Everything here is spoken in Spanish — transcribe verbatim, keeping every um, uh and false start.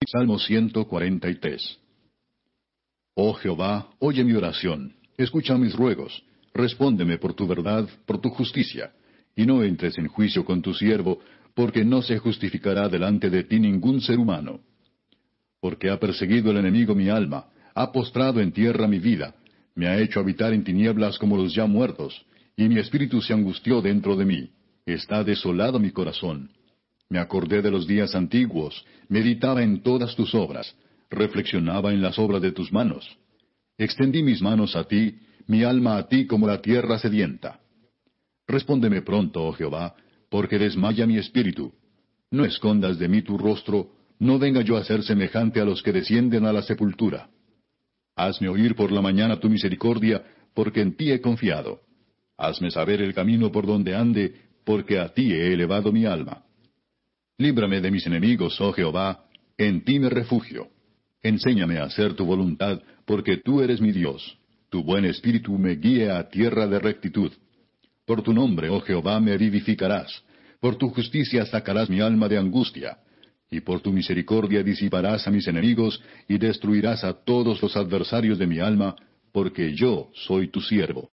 Salmo ciento cuarenta y tres. Oh Jehová, oye mi oración, escucha mis ruegos, respóndeme por tu verdad, por tu justicia, y no entres en juicio con tu siervo, porque no se justificará delante de ti ningún ser humano. Porque ha perseguido el enemigo mi alma, ha postrado en tierra mi vida, me ha hecho habitar en tinieblas como los ya muertos, y mi espíritu se angustió dentro de mí, está desolado mi corazón. Me acordé de los días antiguos, meditaba en todas tus obras, reflexionaba en las obras de tus manos. Extendí mis manos a ti, mi alma a ti como la tierra sedienta. Respóndeme pronto, oh Jehová, porque desmaya mi espíritu. No escondas de mí tu rostro, no venga yo a ser semejante a los que descienden a la sepultura. Hazme oír por la mañana tu misericordia, porque en ti he confiado. Hazme saber el camino por donde ande, porque a ti he elevado mi alma. Líbrame de mis enemigos, oh Jehová, en ti me refugio. Enséñame a hacer tu voluntad, porque tú eres mi Dios. Tu buen espíritu me guíe a tierra de rectitud. Por tu nombre, oh Jehová, me vivificarás. Por tu justicia sacarás mi alma de angustia. Y por tu misericordia disiparás a mis enemigos, y destruirás a todos los adversarios de mi alma, porque yo soy tu siervo.